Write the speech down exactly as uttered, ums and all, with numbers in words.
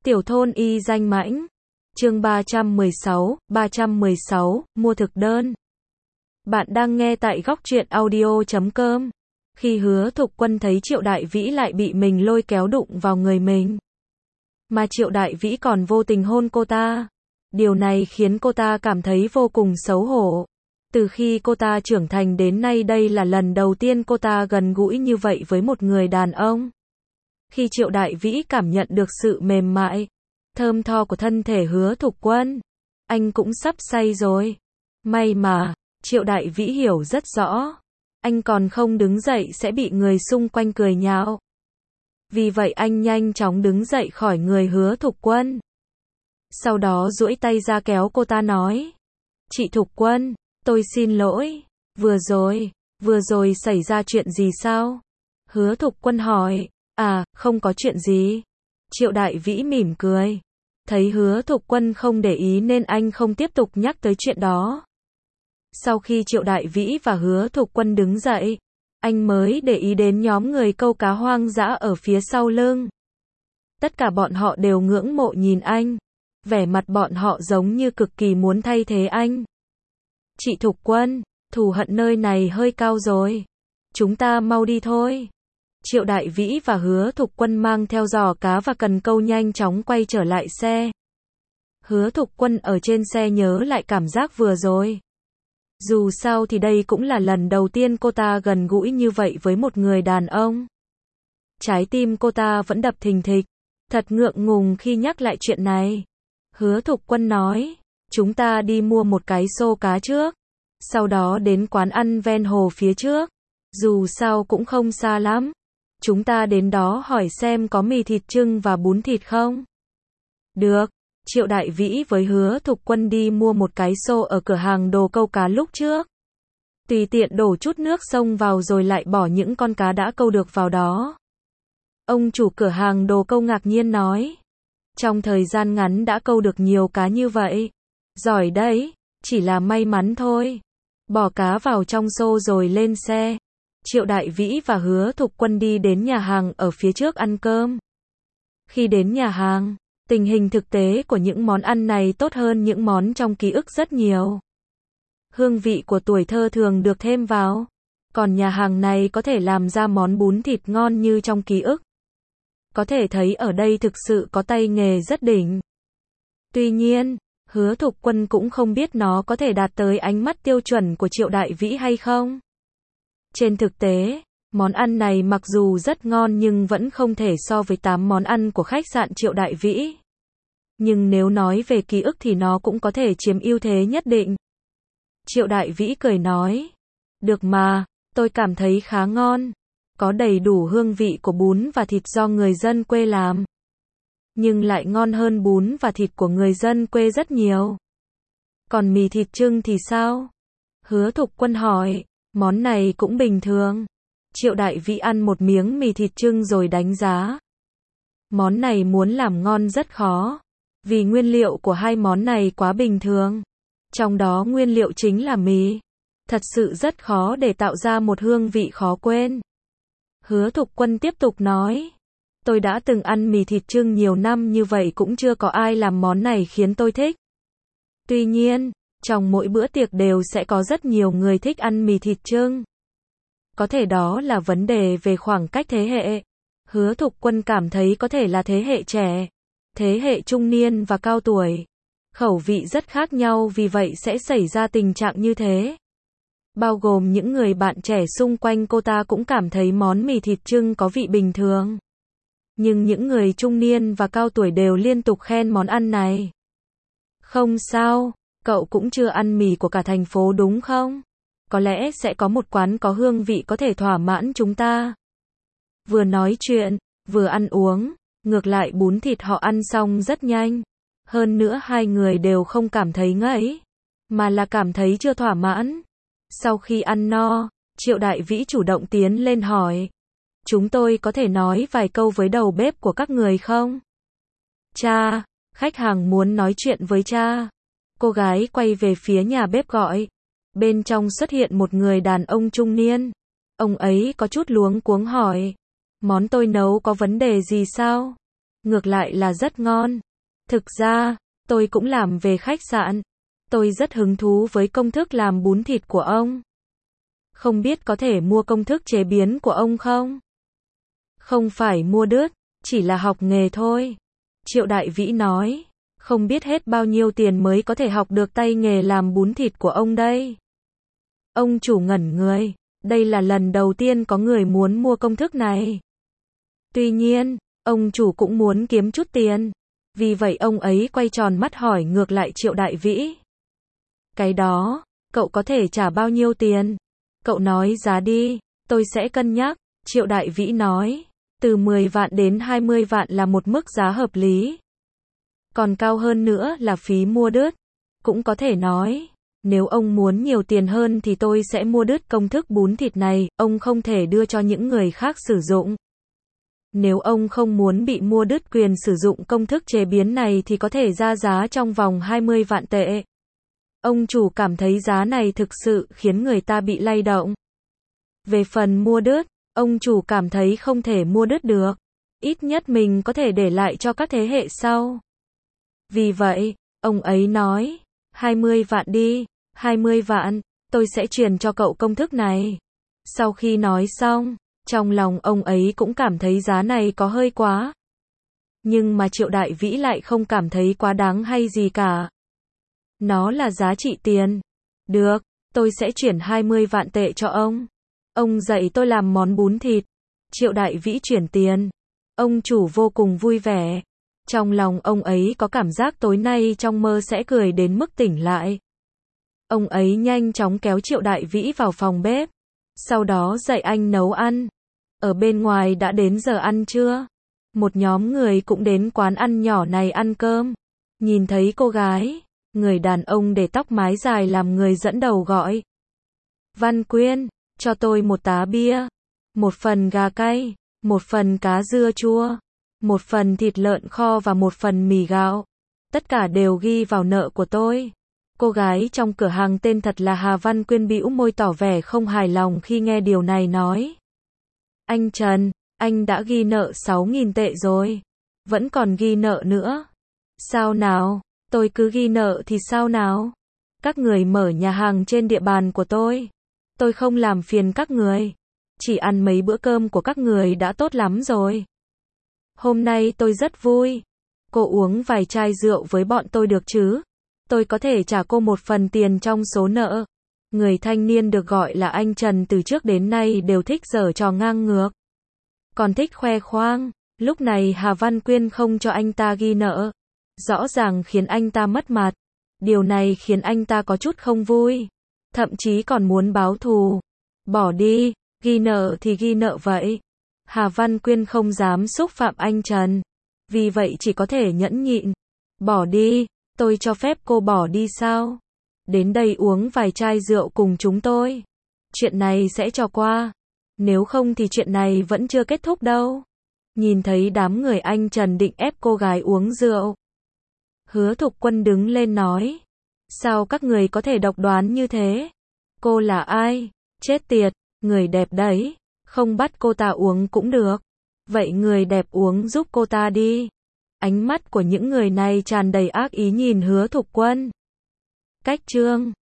Tiểu thôn y danh mãnh. Chương ba trăm mười sáu, ba trăm mười sáu, mua thực đơn. Bạn đang nghe tại góc truyện audio chấm com. Khi Hứa Thục Quân thấy Triệu Đại Vĩ lại bị mình lôi kéo đụng vào người mình, mà Triệu Đại Vĩ còn vô tình hôn cô ta. Điều này khiến cô ta cảm thấy vô cùng xấu hổ. Từ khi cô ta trưởng thành đến nay đây là lần đầu tiên cô ta gần gũi như vậy với một người đàn ông. Khi Triệu Đại Vĩ cảm nhận được sự mềm mại, thơm tho của thân thể Hứa Thục Quân, anh cũng sắp say rồi. May mà, Triệu Đại Vĩ hiểu rất rõ, anh còn không đứng dậy sẽ bị người xung quanh cười nhạo. Vì vậy anh nhanh chóng đứng dậy khỏi người Hứa Thục Quân. Sau đó duỗi tay ra kéo cô ta nói: "Chị Thục Quân, tôi xin lỗi, vừa rồi, vừa rồi xảy ra chuyện gì sao?" Hứa Thục Quân hỏi. "À, không có chuyện gì." Triệu Đại Vĩ mỉm cười. Thấy Hứa Thục Quân không để ý nên anh không tiếp tục nhắc tới chuyện đó. Sau khi Triệu Đại Vĩ và Hứa Thục Quân đứng dậy, anh mới để ý đến nhóm người câu cá hoang dã ở phía sau lưng. Tất cả bọn họ đều ngưỡng mộ nhìn anh. Vẻ mặt bọn họ giống như cực kỳ muốn thay thế anh. "Chị Thục Quân, thù hận nơi này hơi cao rồi. Chúng ta mau đi thôi." Triệu Đại Vĩ và Hứa Thục Quân mang theo giỏ cá và cần câu nhanh chóng quay trở lại xe. Hứa Thục Quân ở trên xe nhớ lại cảm giác vừa rồi. Dù sao thì đây cũng là lần đầu tiên cô ta gần gũi như vậy với một người đàn ông. Trái tim cô ta vẫn đập thình thịch, thật ngượng ngùng khi nhắc lại chuyện này. Hứa Thục Quân nói: "Chúng ta đi mua một cái xô cá trước, sau đó đến quán ăn ven hồ phía trước. Dù sao cũng không xa lắm. Chúng ta đến đó hỏi xem có mì thịt chưng và bún thịt không?" Được. Triệu Đại Vĩ với Hứa Thục Quân đi mua một cái xô ở cửa hàng đồ câu cá lúc trước. Tùy tiện đổ chút nước sông vào rồi lại bỏ những con cá đã câu được vào đó. Ông chủ cửa hàng đồ câu ngạc nhiên nói: "Trong thời gian ngắn đã câu được nhiều cá như vậy. Giỏi đấy, chỉ là may mắn thôi." Bỏ cá vào trong xô rồi lên xe. Triệu Đại Vĩ và Hứa Thục Quân đi đến nhà hàng ở phía trước ăn cơm. Khi đến nhà hàng, tình hình thực tế của những món ăn này tốt hơn những món trong ký ức rất nhiều. Hương vị của tuổi thơ thường được thêm vào. Còn nhà hàng này có thể làm ra món bún thịt ngon như trong ký ức. Có thể thấy ở đây thực sự có tay nghề rất đỉnh. Tuy nhiên, Hứa Thục Quân cũng không biết nó có thể đạt tới ánh mắt tiêu chuẩn của Triệu Đại Vĩ hay không. Trên thực tế, món ăn này mặc dù rất ngon nhưng vẫn không thể so với tám món ăn của khách sạn Triệu Đại Vĩ. Nhưng nếu nói về ký ức thì nó cũng có thể chiếm ưu thế nhất định. Triệu Đại Vĩ cười nói: "Được mà, tôi cảm thấy khá ngon. Có đầy đủ hương vị của bún và thịt do người dân quê làm. Nhưng lại ngon hơn bún và thịt của người dân quê rất nhiều." "Còn mì thịt chưng thì sao?" Hứa Thục Quân hỏi. "Món này cũng bình thường." Triệu Đại Vĩ ăn một miếng mì thịt chưng rồi đánh giá. Món này muốn làm ngon rất khó, vì nguyên liệu của hai món này quá bình thường. Trong đó nguyên liệu chính là mì. Thật sự rất khó để tạo ra một hương vị khó quên. Hứa Thục Quân tiếp tục nói: "Tôi đã từng ăn mì thịt chưng nhiều năm như vậy cũng chưa có ai làm món này khiến tôi thích. Tuy nhiên, trong mỗi bữa tiệc đều sẽ có rất nhiều người thích ăn mì thịt chưng. Có thể đó là vấn đề về khoảng cách thế hệ." Hứa Thục Quân cảm thấy có thể là thế hệ trẻ, thế hệ trung niên và cao tuổi. Khẩu vị rất khác nhau vì vậy sẽ xảy ra tình trạng như thế. Bao gồm những người bạn trẻ xung quanh cô ta cũng cảm thấy món mì thịt chưng có vị bình thường. Nhưng những người trung niên và cao tuổi đều liên tục khen món ăn này. "Không sao, cậu cũng chưa ăn mì của cả thành phố đúng không? Có lẽ sẽ có một quán có hương vị có thể thỏa mãn chúng ta." Vừa nói chuyện, vừa ăn uống, ngược lại bún thịt họ ăn xong rất nhanh. Hơn nữa hai người đều không cảm thấy ngấy, mà là cảm thấy chưa thỏa mãn. Sau khi ăn no, Triệu Đại Vĩ chủ động tiến lên hỏi: "Chúng tôi có thể nói vài câu với đầu bếp của các người không?" "Cha, khách hàng muốn nói chuyện với cha." Cô gái quay về phía nhà bếp gọi. Bên trong xuất hiện một người đàn ông trung niên. Ông ấy có chút luống cuống hỏi: "Món tôi nấu có vấn đề gì sao?" ngược lại là rất ngon. Thực ra, tôi cũng làm về khách sạn. Tôi rất hứng thú với công thức làm bún thịt của ông. Không biết có thể mua công thức chế biến của ông không? Không phải mua đứt, chỉ là học nghề thôi. Triệu Đại Vĩ nói, không biết hết bao nhiêu tiền mới có thể học được tay nghề làm bún thịt của ông đây. Ông chủ ngẩn người, đây là lần đầu tiên có người muốn mua công thức này. Tuy nhiên, ông chủ cũng muốn kiếm chút tiền. Vì vậy ông ấy quay tròn mắt hỏi ngược lại Triệu Đại Vĩ. Cái đó, cậu có thể trả bao nhiêu tiền? Cậu nói giá đi, tôi sẽ cân nhắc. Triệu Đại Vĩ nói, từ mười vạn đến hai mươi vạn là một mức giá hợp lý. Còn cao hơn nữa là phí mua đứt. Cũng có thể nói, nếu ông muốn nhiều tiền hơn thì tôi sẽ mua đứt công thức bún thịt này, ông không thể đưa cho những người khác sử dụng. Nếu ông không muốn bị mua đứt quyền sử dụng công thức chế biến này thì có thể ra giá trong vòng hai mươi vạn tệ. Ông chủ cảm thấy giá này thực sự khiến người ta bị lay động. Về phần mua đứt, ông chủ cảm thấy không thể mua đứt được. Ít nhất mình có thể để lại cho các thế hệ sau. Vì vậy, ông ấy nói, hai mươi vạn đi, hai mươi vạn, tôi sẽ truyền cho cậu công thức này. Sau khi nói xong, trong lòng ông ấy cũng cảm thấy giá này có hơi quá. Nhưng mà Triệu Đại Vĩ lại không cảm thấy quá đáng hay gì cả. Nó là giá trị tiền. Được, tôi sẽ chuyển hai mươi vạn tệ cho ông. Ông dạy tôi làm món bún thịt. Triệu Đại Vĩ chuyển tiền. Ông chủ vô cùng vui vẻ. Trong lòng ông ấy có cảm giác tối nay trong mơ sẽ cười đến mức tỉnh lại. Ông ấy nhanh chóng kéo Triệu Đại Vĩ vào phòng bếp. Sau đó dạy anh nấu ăn. Ở bên ngoài đã đến giờ ăn trưa. Một nhóm người cũng đến quán ăn nhỏ này ăn cơm. Nhìn thấy cô gái, người đàn ông để tóc mái dài làm người dẫn đầu gọi. Văn Quyên, cho tôi một tá bia, một phần gà cay, một phần cá dưa chua, một phần thịt lợn kho và một phần mì gạo. Tất cả đều ghi vào nợ của tôi. Cô gái trong cửa hàng tên thật là Hà Văn Quyên bĩu môi tỏ vẻ không hài lòng khi nghe điều này nói. Anh Trần, anh đã ghi nợ sáu nghìn tệ rồi. Vẫn còn ghi nợ nữa. Sao nào? Tôi cứ ghi nợ thì sao nào? Các người mở nhà hàng trên địa bàn của tôi. Tôi không làm phiền các người. Chỉ ăn mấy bữa cơm của các người đã tốt lắm rồi. Hôm nay tôi rất vui. Cô uống vài chai rượu với bọn tôi được chứ? Tôi có thể trả cô một phần tiền trong số nợ. Người thanh niên được gọi là anh Trần từ trước đến nay đều thích giở trò ngang ngược. Còn thích khoe khoang. Lúc này Hà Văn Quyên không cho anh ta ghi nợ. Rõ ràng khiến anh ta mất mặt. Điều này khiến anh ta có chút không vui. Thậm chí còn muốn báo thù. Bỏ đi, ghi nợ thì ghi nợ vậy. Hà Văn Quyên không dám xúc phạm anh Trần. Vì vậy chỉ có thể nhẫn nhịn. Bỏ đi, tôi cho phép cô bỏ đi sao? Đến đây uống vài chai rượu cùng chúng tôi. Chuyện này sẽ cho qua. Nếu không thì chuyện này vẫn chưa kết thúc đâu. Nhìn thấy đám người anh Trần định ép cô gái uống rượu. Hứa Thục Quân đứng lên nói. Sao các người có thể độc đoán như thế? Cô là ai? Chết tiệt, người đẹp đấy. Không bắt cô ta uống cũng được. Vậy người đẹp uống giúp cô ta đi. Ánh mắt của những người này tràn đầy ác ý nhìn Hứa Thục Quân. Cách chương